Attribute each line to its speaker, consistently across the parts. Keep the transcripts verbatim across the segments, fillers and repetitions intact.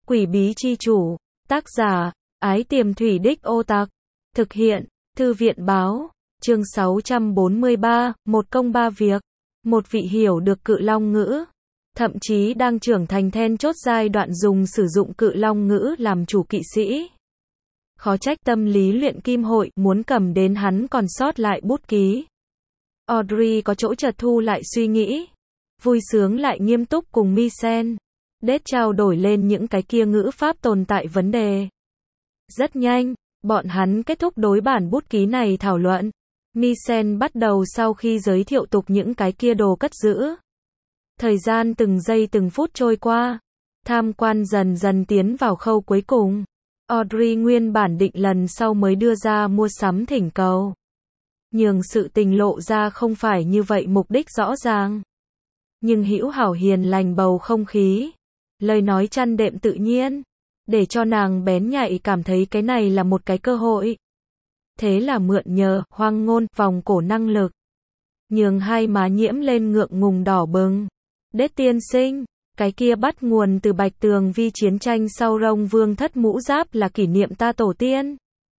Speaker 1: Quỷ bí chi chủ, tác giả, Ái Tiềm Thủy Đích Ô Tặc, thực hiện, Thư viện báo, chương sáu trăm bốn mươi ba, một công ba việc, một vị hiểu được cự long ngữ, thậm chí đang trưởng thành then chốt giai đoạn dùng sử dụng cự long ngữ làm chủ kỵ sĩ. Khó trách tâm lý luyện kim hội muốn cầm đến hắn còn sót lại bút ký. Audrey có chỗ chợt thu lại suy nghĩ, vui sướng lại nghiêm túc cùng Misen Đết trao đổi lên những cái kia ngữ pháp tồn tại vấn đề. Rất nhanh, bọn hắn kết thúc đối bản bút ký này thảo luận. Misen bắt đầu sau khi giới thiệu tục những cái kia đồ cất giữ. Thời gian từng giây từng phút trôi qua, tham quan dần dần tiến vào khâu cuối cùng. Audrey nguyên bản định lần sau mới đưa ra mua sắm thỉnh cầu. Nhưng sự tình lộ ra không phải như vậy, mục đích rõ ràng. Nhưng hữu hảo hiền lành bầu không khí, lời nói chăn đệm tự nhiên, để cho nàng bén nhạy cảm thấy cái này là một cái cơ hội. Thế là mượn nhờ, hoang ngôn, vòng cổ năng lực. Nhường hai má nhiễm lên ngượng ngùng đỏ bừng. Đết tiên sinh, cái kia bắt nguồn từ Bạch Tường Vi chiến tranh sau Rông Vương thất mũ giáp là kỷ niệm ta tổ tiên.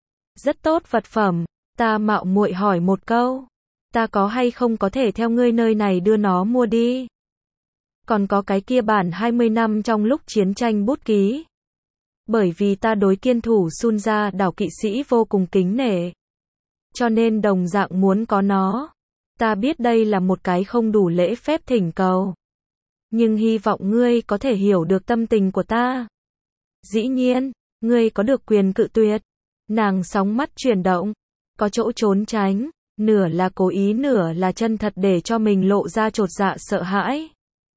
Speaker 1: Rất tốt vật phẩm, ta mạo muội hỏi một câu. Ta có hay không có thể theo ngươi nơi này đưa nó mua đi? Còn có cái kia bản hai mươi năm trong lúc chiến tranh bút ký. Bởi vì ta đối kiên thủ Sun gia đảo kỵ sĩ vô cùng kính nể. Cho nên đồng dạng muốn có nó. Ta biết đây là một cái không đủ lễ phép thỉnh cầu. Nhưng hy vọng ngươi có thể hiểu được tâm tình của ta. Dĩ nhiên, ngươi có được quyền cự tuyệt. Nàng sóng mắt chuyển động, có chỗ trốn tránh, nửa là cố ý nửa là chân thật để cho mình lộ ra chột dạ sợ hãi.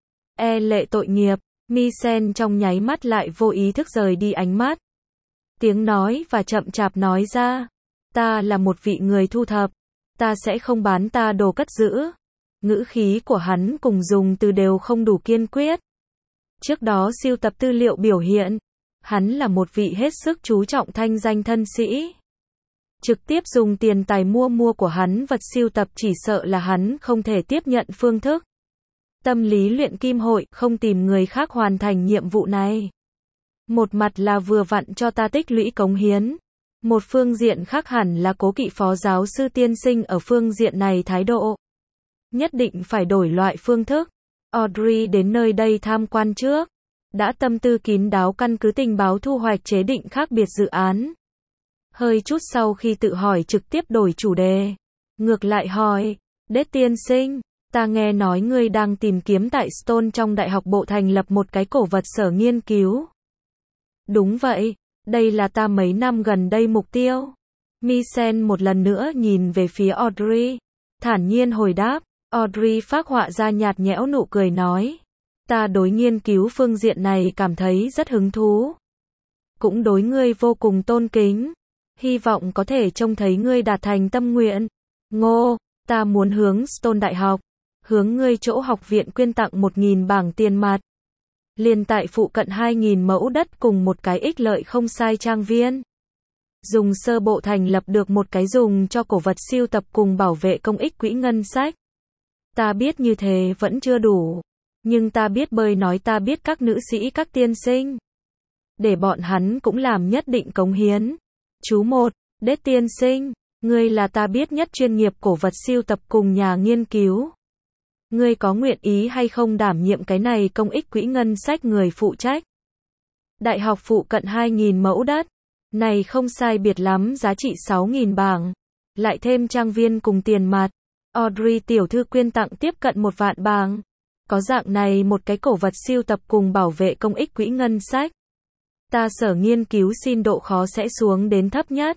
Speaker 1: E lệ tội nghiệp, Misen trong nháy mắt lại vô ý thức rời đi ánh mắt. Tiếng nói và chậm chạp nói ra, ta là một vị người thu thập, ta sẽ không bán ta đồ cất giữ. Ngữ khí của hắn cùng dùng từ đều không đủ kiên quyết. Trước đó siêu tập tư liệu biểu hiện, hắn là một vị hết sức chú trọng thanh danh thân sĩ. Trực tiếp dùng tiền tài mua mua của hắn vật siêu tập chỉ sợ là hắn không thể tiếp nhận phương thức. Tâm lý luyện kim hội không tìm người khác hoàn thành nhiệm vụ này. Một mặt là vừa vặn cho ta tích lũy cống hiến. Một phương diện khác hẳn là cố kỵ phó giáo sư tiên sinh ở phương diện này thái độ. Nhất định phải đổi loại phương thức. Audrey đến nơi đây tham quan trước. Đã tâm tư kín đáo căn cứ tình báo thu hoạch chế định khác biệt dự án. Hơi chút sau khi tự hỏi trực tiếp đổi chủ đề. Ngược lại hỏi, Đết tiên sinh, ta nghe nói ngươi đang tìm kiếm tại Stone trong đại học bộ thành lập một cái cổ vật sở nghiên cứu. Đúng vậy, đây là ta mấy năm gần đây mục tiêu. Misen một lần nữa nhìn về phía Audrey, thản nhiên hồi đáp. Audrey phác họa ra nhạt nhẽo nụ cười nói, ta đối nghiên cứu phương diện này cảm thấy rất hứng thú. Cũng đối ngươi vô cùng tôn kính. Hy vọng có thể trông thấy ngươi đạt thành tâm nguyện. Ngô, ta muốn hướng Stone Đại học, hướng ngươi chỗ học viện quyên tặng một nghìn bảng tiền mặt. Liền tại phụ cận hai nghìn mẫu đất cùng một cái ích lợi không sai trang viên. Dùng sơ bộ thành lập được một cái dùng cho cổ vật siêu tập cùng bảo vệ công ích quỹ ngân sách. Ta biết như thế vẫn chưa đủ. Nhưng ta biết bơi nói ta biết các nữ sĩ các tiên sinh. Để bọn hắn cũng làm nhất định cống hiến. Chú một, Đết tiên sinh, ngươi là ta biết nhất chuyên nghiệp cổ vật siêu tập cùng nhà nghiên cứu. Ngươi có nguyện ý hay không đảm nhiệm cái này công ích quỹ ngân sách người phụ trách? Đại học phụ cận hai nghìn mẫu đất. Này không sai biệt lắm giá trị sáu nghìn bảng. Lại thêm trang viên cùng tiền mặt. Audrey tiểu thư quyên tặng tiếp cận một vạn bảng. Có dạng này một cái cổ vật siêu tập cùng bảo vệ công ích quỹ ngân sách. Ta sở nghiên cứu xin độ khó sẽ xuống đến thấp nhất.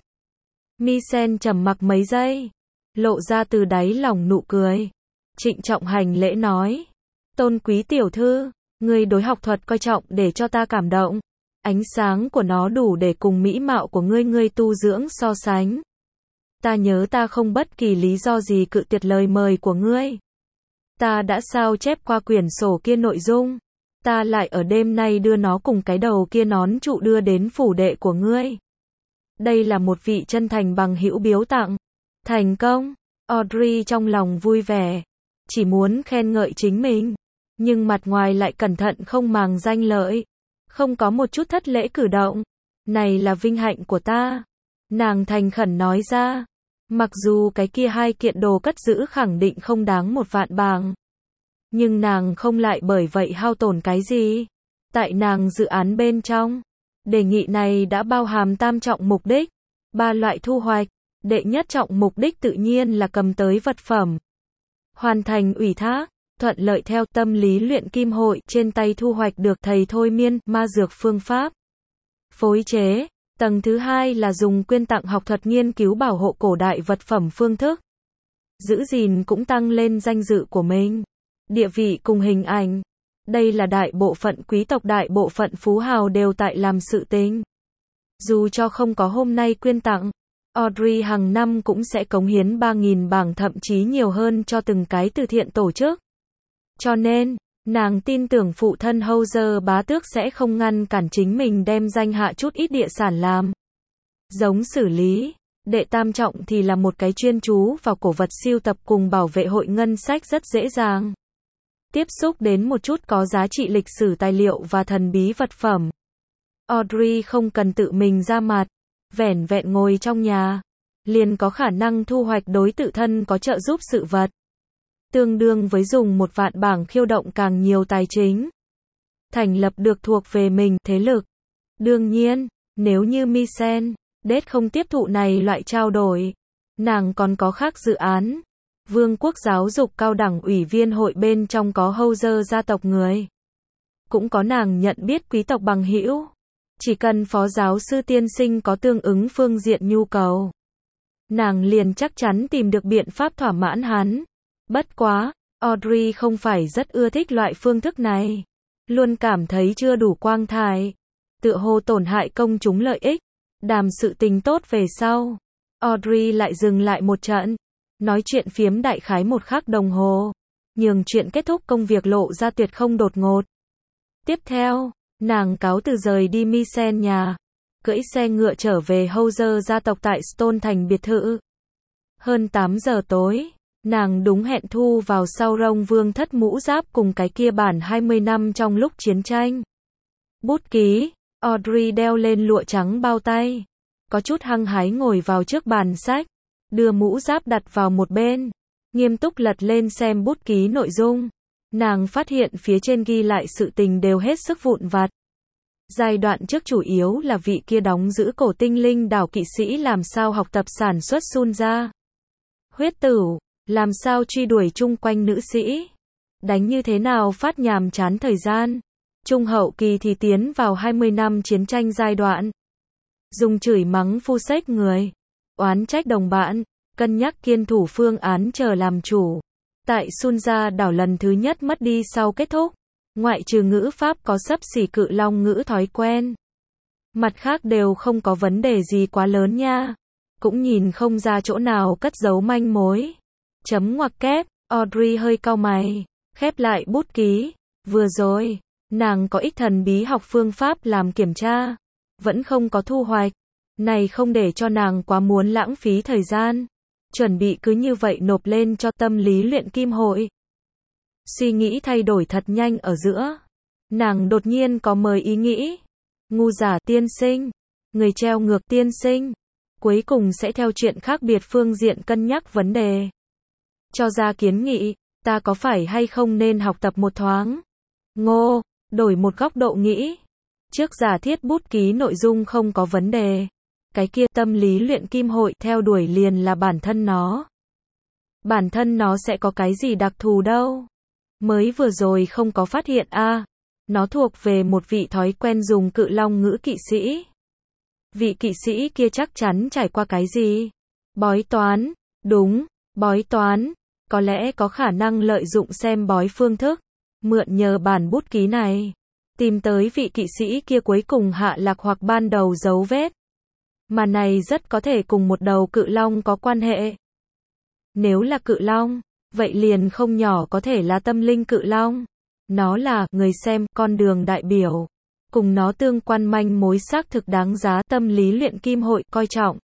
Speaker 1: Misen trầm mặc mấy giây, lộ ra từ đáy lòng nụ cười. Trịnh trọng hành lễ nói, tôn quý tiểu thư, ngươi đối học thuật coi trọng để cho ta cảm động. Ánh sáng của nó đủ để cùng mỹ mạo của ngươi ngươi tu dưỡng so sánh. Ta nhớ ta không bất kỳ lý do gì cự tuyệt lời mời của ngươi. Ta đã sao chép qua quyển sổ kia nội dung. Ta lại ở đêm nay đưa nó cùng cái đầu kia nón trụ đưa đến phủ đệ của ngươi. Đây là một vị chân thành bằng hữu biếu tặng. Thành công. Audrey trong lòng vui vẻ. Chỉ muốn khen ngợi chính mình. Nhưng mặt ngoài lại cẩn thận không màng danh lợi. không có một chút thất lễ cử động. Này là vinh hạnh của ta. Nàng thành khẩn nói ra. Mặc dù cái kia hai kiện đồ cất giữ khẳng định không đáng một vạn bảng. Nhưng nàng không lại bởi vậy hao tổn cái gì. Tại nàng dự án bên trong, đề nghị này đã bao hàm tam trọng mục đích, ba loại thu hoạch. Đệ nhất trọng mục đích tự nhiên là cầm tới vật phẩm. Hoàn thành ủy thác, thuận lợi theo tâm lý luyện kim hội trên tay thu hoạch được thầy thôi miên, ma dược phương pháp. Phối chế. Tầng thứ hai là dùng quyên tặng học thuật nghiên cứu bảo hộ cổ đại vật phẩm phương thức. Giữ gìn cũng tăng lên danh dự của mình. Địa vị cùng hình ảnh. Đây là đại bộ phận quý tộc đại bộ phận phú hào đều tại làm sự tình. Dù cho không có hôm nay quyên tặng, Audrey hàng năm cũng sẽ cống hiến ba nghìn bảng thậm chí nhiều hơn cho từng cái từ thiện tổ chức. Cho nên, nàng tin tưởng phụ thân Howser bá tước sẽ không ngăn cản chính mình đem danh hạ chút ít địa sản làm. Giống xử lý. Đệ tam trọng thì là một cái chuyên chú vào cổ vật sưu tập cùng bảo vệ hội ngân sách rất dễ dàng. Tiếp xúc đến một chút có giá trị lịch sử tài liệu và thần bí vật phẩm. Audrey không cần tự mình ra mặt, vẻn vẹn ngồi trong nhà, liền có khả năng thu hoạch đối tự thân có trợ giúp sự vật. Tương đương với dùng một vạn bảng khiêu động càng nhiều tài chính. Thành lập được thuộc về mình thế lực. Đương nhiên, nếu như Misen, Đết không tiếp thụ này loại trao đổi, nàng còn có khác dự án. Vương quốc giáo dục cao đẳng ủy viên hội bên trong có Howser gia tộc người. Cũng có nàng nhận biết quý tộc bằng hữu. Chỉ cần phó giáo sư tiên sinh có tương ứng phương diện nhu cầu, nàng liền chắc chắn tìm được biện pháp thỏa mãn hắn. Bất quá, Audrey không phải rất ưa thích loại phương thức này. Luôn cảm thấy chưa đủ quang thái. Tựa hồ tổn hại công chúng lợi ích. Đàm sự tình tốt về sau. Audrey lại dừng lại một trận. Nói chuyện phiếm đại khái một khắc đồng hồ. Nhường chuyện kết thúc công việc lộ ra tuyệt không đột ngột. Tiếp theo, nàng cáo từ rời đi Misen nhà. Cưỡi xe ngựa trở về Howser gia tộc tại Stone thành biệt thự. Hơn tám giờ tối. Nàng đúng hẹn thu vào sau rông vương thất mũ giáp cùng cái kia bản hai mươi năm trong lúc chiến tranh. Bút ký, Audrey đeo lên lụa trắng bao tay. Có chút hăng hái ngồi vào trước bàn sách. Đưa mũ giáp đặt vào một bên. Nghiêm túc lật lên xem bút ký nội dung. Nàng phát hiện phía trên ghi lại sự tình đều hết sức vụn vặt. Giai đoạn trước chủ yếu là vị kia đóng giữ cổ tinh linh đảo kỵ sĩ làm sao học tập sản xuất sun ra. Huyết tửu. Làm sao truy đuổi chung quanh nữ sĩ? Đánh như thế nào phát nhàm chán thời gian? Trung hậu kỳ thì tiến vào hai mươi năm chiến tranh giai đoạn. Dùng chửi mắng phu xếch người. Oán trách đồng bạn. Cân nhắc kiên thủ phương án chờ làm chủ. Tại Sunja đảo lần thứ nhất mất đi sau kết thúc. Ngoại trừ ngữ pháp có xấp xỉ cự long ngữ thói quen. Mặt khác đều không có vấn đề gì quá lớn nha. Cũng nhìn không ra chỗ nào cất giấu manh mối. Chấm ngoặc kép, Audrey hơi cau mày, khép lại bút ký. Vừa rồi, nàng có ít thần bí học phương pháp làm kiểm tra, vẫn không có thu hoạch. Này không để cho nàng quá muốn lãng phí thời gian, chuẩn bị cứ như vậy nộp lên cho tâm lý luyện kim hội. Suy nghĩ thay đổi thật nhanh ở giữa. Nàng đột nhiên có mời ý nghĩ. Ngu giả tiên sinh, người treo ngược tiên sinh, cuối cùng sẽ theo chuyện khác biệt phương diện cân nhắc vấn đề. Cho ra kiến nghị, ta có phải hay không nên học tập một thoáng? Ngô, đổi một góc độ nghĩ. Trước giả thiết bút ký nội dung không có vấn đề. Cái kia tâm lý luyện kim hội theo đuổi liền là bản thân nó. Bản thân nó sẽ có cái gì đặc thù đâu. Mới vừa rồi không có phát hiện a à, nó thuộc về một vị thói quen dùng cự long ngữ kỵ sĩ. Vị kỵ sĩ kia chắc chắn trải qua cái gì? Bói toán, đúng, bói toán. Có lẽ có khả năng lợi dụng xem bói phương thức, mượn nhờ bản bút ký này, tìm tới vị kỵ sĩ kia cuối cùng hạ lạc hoặc ban đầu dấu vết. Mà này rất có thể cùng một đầu cự long có quan hệ. Nếu là cự long, vậy liền không nhỏ có thể là tâm linh cự long. Nó là, người xem, con đường đại biểu. Cùng nó tương quan manh mối xác thực đáng giá tâm lý luyện kim hội coi trọng.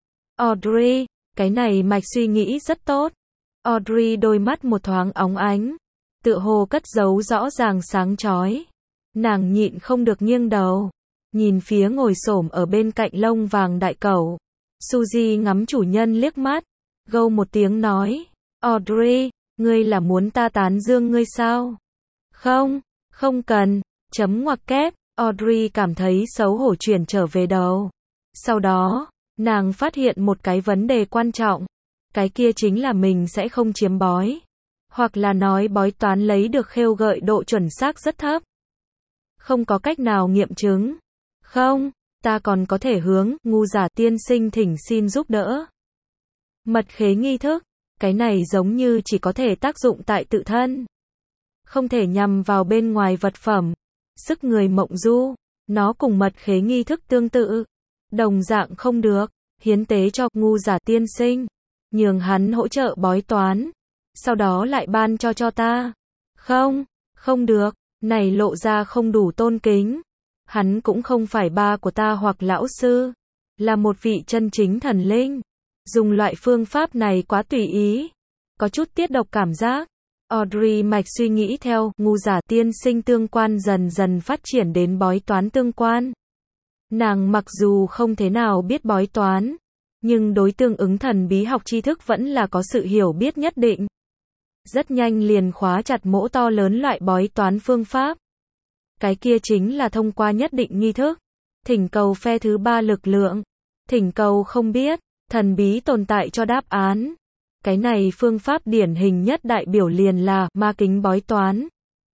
Speaker 1: Audrey, cái này mạch suy nghĩ rất tốt. Audrey đôi mắt một thoáng óng ánh. Tựa hồ cất giấu rõ ràng sáng chói. Nàng nhịn không được nghiêng đầu, nhìn phía ngồi xổm ở bên cạnh lông vàng đại cẩu. Suzy ngắm chủ nhân liếc mắt, gâu một tiếng nói, Audrey, ngươi là muốn ta tán dương ngươi sao? Không, không cần, chấm ngoặc kép, Audrey cảm thấy xấu hổ chuyển trở về đầu. Sau đó, nàng phát hiện một cái vấn đề quan trọng, cái kia chính là mình sẽ không chiếm bói, hoặc là nói bói toán lấy được khêu gợi độ chuẩn xác rất thấp. Không có cách nào nghiệm chứng. Không, ta còn có thể hướng ngu giả tiên sinh thỉnh xin giúp đỡ. Mật khế nghi thức, cái này giống như chỉ có thể tác dụng tại tự thân, không thể nhằm vào bên ngoài vật phẩm. Sức người mộng du, nó cùng mật khế nghi thức tương tự, đồng dạng không được hiến tế cho ngu giả tiên sinh, nhường hắn hỗ trợ bói toán, sau đó lại ban cho cho ta. Không, không được, này lộ ra không đủ tôn kính. Hắn cũng không phải ba của ta hoặc lão sư, là một vị chân chính thần linh. Dùng loại phương pháp này quá tùy ý, có chút tiết độc cảm giác. Audrey mạch suy nghĩ theo ngu giả tiên sinh tương quan dần dần phát triển đến bói toán tương quan. Nàng mặc dù không thế nào biết bói toán, nhưng đối tương ứng thần bí học tri thức vẫn là có sự hiểu biết nhất định. Rất nhanh liền khóa chặt mỗ to lớn loại bói toán phương pháp. Cái kia chính là thông qua nhất định nghi thức, thỉnh cầu phe thứ ba lực lượng, thỉnh cầu không biết, thần bí tồn tại cho đáp án. Cái này phương pháp điển hình nhất đại biểu liền là ma kính bói toán.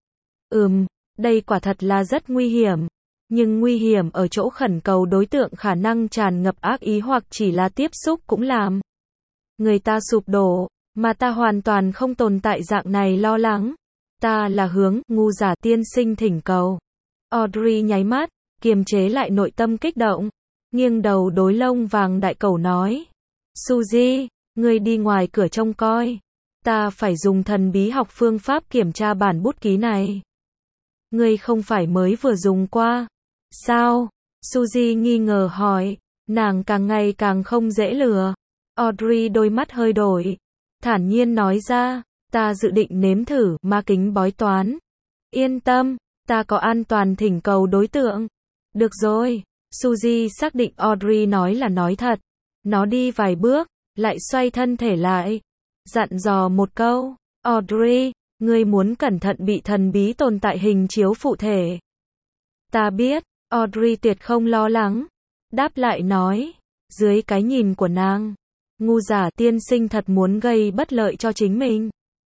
Speaker 1: Ừm, đây quả thật là rất nguy hiểm. Nhưng nguy hiểm ở chỗ khẩn cầu đối tượng khả năng tràn ngập ác ý hoặc chỉ là tiếp xúc cũng làm người ta sụp đổ, mà ta hoàn toàn không tồn tại dạng này lo lắng. Ta là hướng ngu giả tiên sinh thỉnh cầu. Audrey nháy mắt, kiềm chế lại nội tâm kích động, nghiêng đầu đối lông vàng đại cẩu nói, Suzy, ngươi đi ngoài cửa trông coi, ta phải dùng thần bí học phương pháp kiểm tra bản bút ký này. Ngươi không phải mới vừa dùng qua sao? Suzy nghi ngờ hỏi, nàng càng ngày càng không dễ lừa. Audrey đôi mắt hơi đổi, thản nhiên nói ra, ta dự định nếm thử ma kính bói toán. Yên tâm, ta có an toàn thỉnh cầu đối tượng. Được rồi, Suzy xác định Audrey nói là nói thật. Nó đi vài bước, lại xoay thân thể lại, dặn dò một câu, Audrey, ngươi muốn cẩn thận bị thần bí tồn tại hình chiếu phụ thể. Ta biết, Audrey tuyệt không lo lắng, đáp lại nói, dưới cái nhìn của nàng, ngu giả tiên sinh thật muốn gây bất lợi cho chính mình.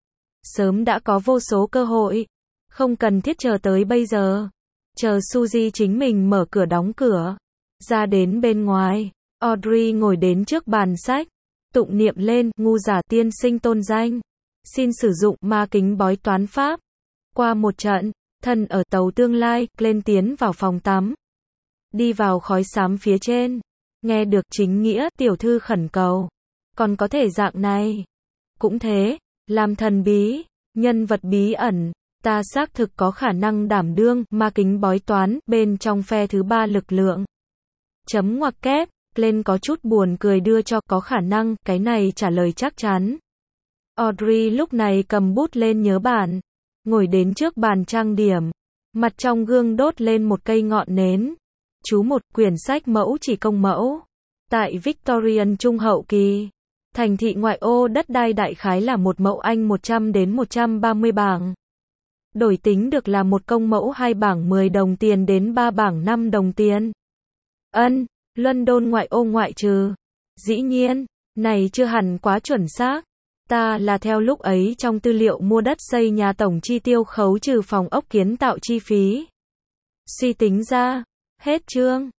Speaker 1: Sớm đã có vô số cơ hội, không cần thiết chờ tới bây giờ. Chờ Suzy chính mình mở cửa đóng cửa, ra đến bên ngoài, Audrey ngồi đến trước bàn sách, tụng niệm lên ngu giả tiên sinh tôn danh, xin sử dụng ma kính bói toán pháp. Qua một trận, thân ở tàu tương lai, lên tiến vào phòng tắm. Đi vào khói xám phía trên, nghe được chính nghĩa tiểu thư khẩn cầu. Còn có thể dạng này. Cũng thế, làm thần bí, nhân vật bí ẩn, ta xác thực có khả năng đảm đương ma kính bói toán bên trong phe thứ ba lực lượng. Chấm ngoặc kép, lên có chút buồn cười đưa cho có khả năng, cái này trả lời chắc chắn. Audrey lúc này cầm bút lên nhớ bản, ngồi đến trước bàn trang điểm, mặt trong gương đốt lên một cây ngọn nến. Chú một quyển sách mẫu chỉ công mẫu. Tại Victorian trung hậu kỳ, thành thị ngoại ô đất đai đại khái là một mẫu Anh một trăm đến một trăm ba mươi bảng. Đổi tính được là một công mẫu hai bảng mười đồng tiền đến ba bảng năm đồng tiền. Ân, London ngoại ô ngoại trừ. Dĩ nhiên, này chưa hẳn quá chuẩn xác. Ta là theo lúc ấy trong tư liệu mua đất xây nhà tổng chi tiêu khấu trừ phòng ốc kiến tạo chi phí. Suy tính ra, hết chương.